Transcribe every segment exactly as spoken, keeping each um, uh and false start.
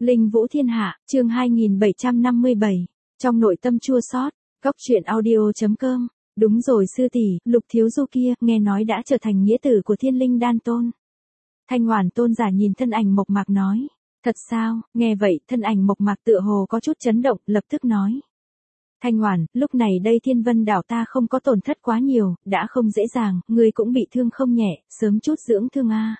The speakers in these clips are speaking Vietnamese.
Linh Vũ Thiên Hạ, chương hai nghìn bảy trăm năm mươi bảy. Trong nội tâm chua xót, Cốc truyện audio chấm com. Đúng rồi sư tỷ, Lục thiếu du kia, nghe nói đã trở thành nghĩa tử của Thiên Linh Đan Tôn. Thanh Hoàn tôn giả nhìn thân ảnh mộc mạc nói. Thật sao? Nghe vậy, thân ảnh mộc mạc tựa hồ có chút chấn động, lập tức nói. Thanh Hoàn, lúc này đây Thiên Vân đảo ta không có tổn thất quá nhiều, đã không dễ dàng, ngươi cũng bị thương không nhẹ, sớm chút dưỡng thương a.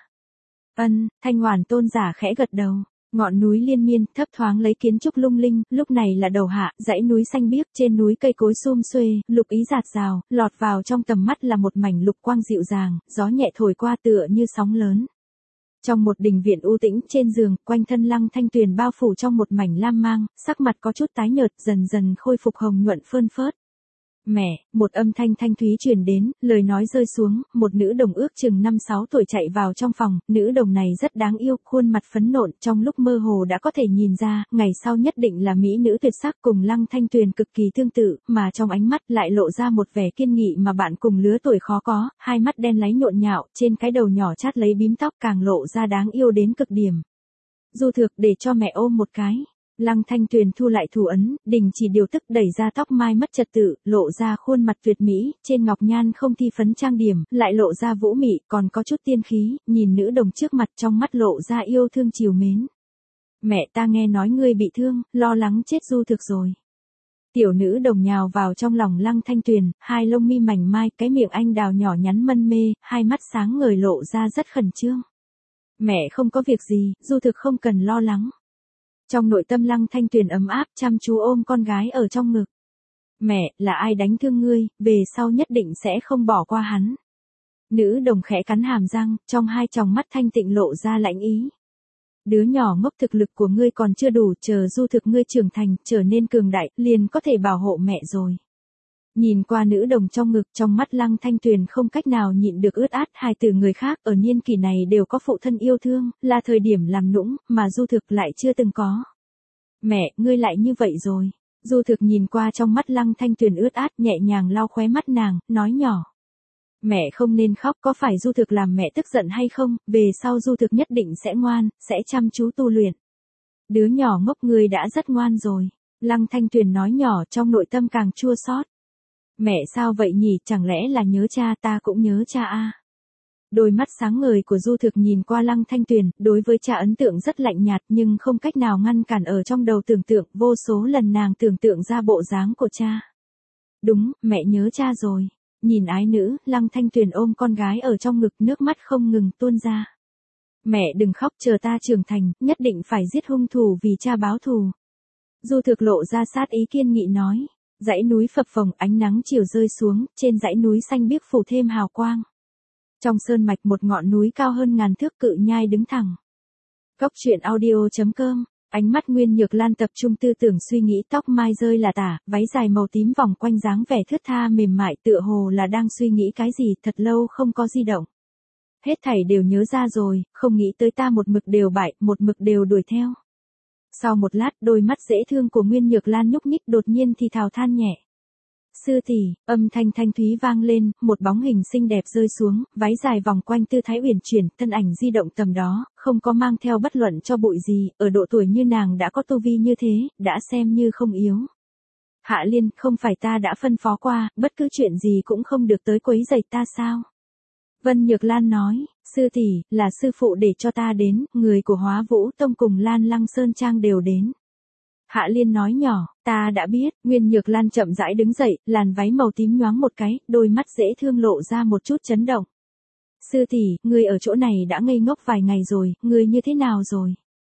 Ân, Thanh Hoàn tôn giả khẽ gật đầu. Ngọn núi liên miên, thấp thoáng lấy kiến trúc lung linh, lúc này là đầu hạ, dãy núi xanh biếc, trên núi cây cối sum xuê, lục ý rạt rào, lọt vào trong tầm mắt là một mảnh lục quang dịu dàng, gió nhẹ thổi qua tựa như sóng lớn. Trong một đình viện u tĩnh, trên giường, quanh thân Lăng Thanh Tuyền bao phủ trong một mảnh lam mang, sắc mặt có chút tái nhợt, dần dần khôi phục hồng nhuận phơn phớt. Mẹ, một âm thanh thanh thúy truyền đến, lời nói rơi xuống, một nữ đồng ước chừng năm sáu tuổi chạy vào trong phòng, nữ đồng này rất đáng yêu, khuôn mặt phấn nộn, trong lúc mơ hồ đã có thể nhìn ra, ngày sau nhất định là mỹ nữ tuyệt sắc cùng Lăng Thanh Tuyền cực kỳ tương tự, mà trong ánh mắt lại lộ ra một vẻ kiên nghị mà bạn cùng lứa tuổi khó có, hai mắt đen láy nhộn nhạo, trên cái đầu nhỏ chát lấy bím tóc càng lộ ra đáng yêu đến cực điểm. Du Thược, để cho mẹ ôm một cái. Lăng Thanh Tuyền thu lại thủ ấn, đình chỉ điều tức, đẩy ra tóc mai mất trật tự, lộ ra khuôn mặt tuyệt mỹ, trên ngọc nhan không thi phấn trang điểm, lại lộ ra vũ mị, còn có chút tiên khí, nhìn nữ đồng trước mặt trong mắt lộ ra yêu thương chiều mến. Mẹ, ta nghe nói ngươi bị thương, lo lắng chết Du Thực rồi. Tiểu nữ đồng nhào vào trong lòng Lăng Thanh Tuyền, hai lông mi mảnh mai, cái miệng anh đào nhỏ nhắn mân mê, hai mắt sáng ngời lộ ra rất khẩn trương. Mẹ không có việc gì, Du Thực không cần lo lắng. Trong nội tâm Lăng Thanh Tuyền ấm áp, chăm chú ôm con gái ở trong ngực. Mẹ, là ai đánh thương ngươi, về sau nhất định sẽ không bỏ qua hắn. Nữ đồng khẽ cắn hàm răng, trong hai tròng mắt thanh tịnh lộ ra lãnh ý. Đứa nhỏ ngốc, thực lực của ngươi còn chưa đủ, chờ Du Thực ngươi trưởng thành, trở nên cường đại, liền có thể bảo hộ mẹ rồi. Nhìn qua nữ đồng trong ngực, trong mắt Lăng Thanh Tuyền không cách nào nhịn được ướt át, hai từ người khác ở niên kỷ này đều có phụ thân yêu thương, là thời điểm làm nũng, mà Du Thực lại chưa từng có. Mẹ, ngươi lại như vậy rồi. Du Thực nhìn qua trong mắt Lăng Thanh Tuyền ướt át, nhẹ nhàng lau khóe mắt nàng, nói nhỏ. Mẹ không nên khóc, có phải Du Thực làm mẹ tức giận hay không, về sau Du Thực nhất định sẽ ngoan, sẽ chăm chú tu luyện. Đứa nhỏ ngốc, ngươi đã rất ngoan rồi. Lăng Thanh Tuyền nói nhỏ, trong nội tâm càng chua xót. Mẹ sao vậy nhỉ, chẳng lẽ là nhớ cha? Ta cũng nhớ cha a. Đôi mắt sáng ngời của Du Thực nhìn qua Lăng Thanh Tuyền, đối với cha ấn tượng rất lạnh nhạt nhưng không cách nào ngăn cản ở trong đầu tưởng tượng, vô số lần nàng tưởng tượng ra bộ dáng của cha. Đúng, mẹ nhớ cha rồi. Nhìn ái nữ, Lăng Thanh Tuyền ôm con gái ở trong ngực, nước mắt không ngừng tuôn ra. Mẹ đừng khóc, chờ ta trưởng thành, nhất định phải giết hung thủ vì cha báo thù. Du Thực lộ ra sát ý kiên nghị nói. Dãy núi phập phồng, ánh nắng chiều rơi xuống, trên dãy núi xanh biếc phủ thêm hào quang. Trong sơn mạch một ngọn núi cao hơn ngàn thước cự nhai đứng thẳng. Cốc truyện audio chấm com. Ánh mắt Nguyên Nhược Lan tập trung tư tưởng suy nghĩ, tóc mai rơi là tả, váy dài màu tím vòng quanh dáng vẻ thướt tha mềm mại, tựa hồ là đang suy nghĩ cái gì, thật lâu không có di động. Hết thảy đều nhớ ra rồi, không nghĩ tới ta một mực đều bại, một mực đều đuổi theo. Sau một lát, đôi mắt dễ thương của Nguyên Nhược Lan nhúc nhích, đột nhiên thì thào than nhẹ. Sư tỷ, âm thanh thanh thúy vang lên, một bóng hình xinh đẹp rơi xuống, váy dài vòng quanh tư thái uyển chuyển, thân ảnh di động tầm đó, không có mang theo bất luận cho bụi gì, ở độ tuổi như nàng đã có tu vi như thế, đã xem như không yếu. Hạ Liên, không phải ta đã phân phó qua, bất cứ chuyện gì cũng không được tới quấy rầy ta sao? Vân Nhược Lan nói, sư tỷ, là sư phụ để cho ta đến, người của Hóa Vũ Tông cùng Lan Lăng Sơn Trang đều đến. Hạ Liên nói nhỏ, ta đã biết. Nguyên Nhược Lan chậm rãi đứng dậy, làn váy màu tím nhoáng một cái, đôi mắt dễ thương lộ ra một chút chấn động. Sư tỷ, ngươi ở chỗ này đã ngây ngốc vài ngày rồi, ngươi như thế nào rồi?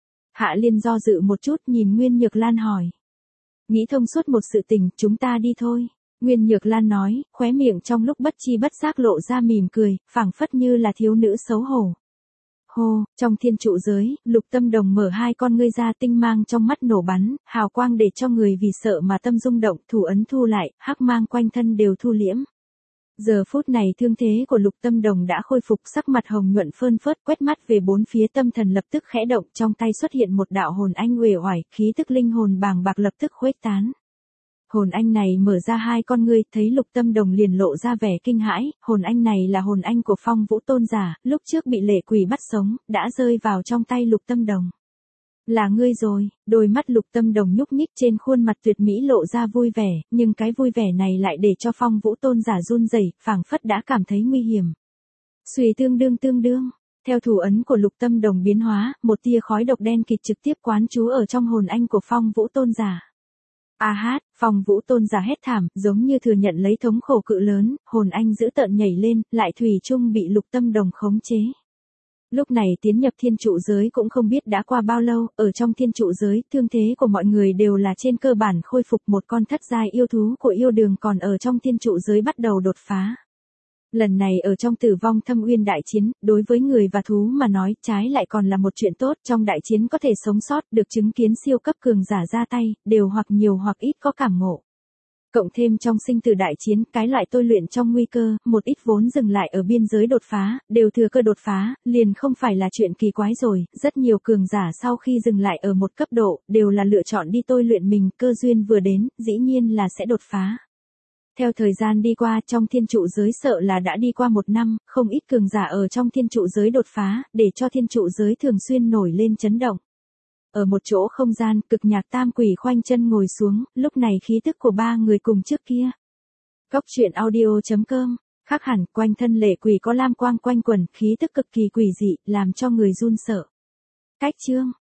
Hạ Liên do dự một chút, nhìn Nguyên Nhược Lan hỏi. Nghĩ thông suốt một sự tình, chúng ta đi thôi. Nguyên Nhược Lan nói, khóe miệng trong lúc bất chi bất giác lộ ra mỉm cười, phảng phất như là thiếu nữ xấu hổ. Hô, trong thiên trụ giới, Lục Tâm Đồng mở hai con ngươi ra, tinh mang trong mắt nổ bắn, hào quang để cho người vì sợ mà tâm rung động, thủ ấn thu lại, hắc mang quanh thân đều thu liễm. Giờ phút này thương thế của Lục Tâm Đồng đã khôi phục, sắc mặt hồng nhuận phơn phớt, quét mắt về bốn phía, tâm thần lập tức khẽ động, trong tay xuất hiện một đạo hồn anh uể oải, khí tức linh hồn bàng bạc lập tức khuếch tán. Hồn anh này mở ra hai con ngươi, thấy Lục Tâm Đồng liền lộ ra vẻ kinh hãi, hồn anh này là hồn anh của Phong Vũ Tôn giả, lúc trước bị lệ quỷ bắt sống, đã rơi vào trong tay Lục Tâm Đồng. Là ngươi rồi, đôi mắt Lục Tâm Đồng nhúc nhích trên khuôn mặt tuyệt mỹ lộ ra vui vẻ, nhưng cái vui vẻ này lại để cho Phong Vũ Tôn giả run rẩy, phảng phất đã cảm thấy nguy hiểm. Xuy tương đương tương đương, theo thủ ấn của Lục Tâm Đồng biến hóa, một tia khói độc đen kịt trực tiếp quán trú ở trong hồn anh của Phong Vũ Tôn giả. A hát, Phong Vũ Tôn giả hét thảm, giống như thừa nhận lấy thống khổ cự lớn, hồn anh dữ tợn nhảy lên, lại thủy chung bị Lục Tâm Đồng khống chế. Lúc này tiến nhập thiên trụ giới cũng không biết đã qua bao lâu, ở trong thiên trụ giới, thương thế của mọi người đều là trên cơ bản khôi phục, một con thất giai yêu thú của yêu đường còn ở trong thiên trụ giới bắt đầu đột phá. Lần này ở trong Tử Vong Thâm Uyên đại chiến, đối với người và thú mà nói, trái lại còn là một chuyện tốt, trong đại chiến có thể sống sót, được chứng kiến siêu cấp cường giả ra tay, đều hoặc nhiều hoặc ít có cảm ngộ. Cộng thêm trong sinh tử đại chiến, cái loại tôi luyện trong nguy cơ, một ít vốn dừng lại ở biên giới đột phá, đều thừa cơ đột phá, liền không phải là chuyện kỳ quái rồi, rất nhiều cường giả sau khi dừng lại ở một cấp độ, đều là lựa chọn đi tôi luyện mình, cơ duyên vừa đến, dĩ nhiên là sẽ đột phá. Theo thời gian đi qua, trong thiên trụ giới sợ là đã đi qua một năm, không ít cường giả ở trong thiên trụ giới đột phá, để cho thiên trụ giới thường xuyên nổi lên chấn động. Ở một chỗ không gian, Cực Nhạc Tam Quỷ khoanh chân ngồi xuống, lúc này khí tức của ba người cùng trước kia. Cốc truyện audio chấm com, khác hẳn, quanh thân lệ quỷ có lam quang quanh quẩn, khí tức cực kỳ quỷ dị, làm cho người run sợ. Cách chương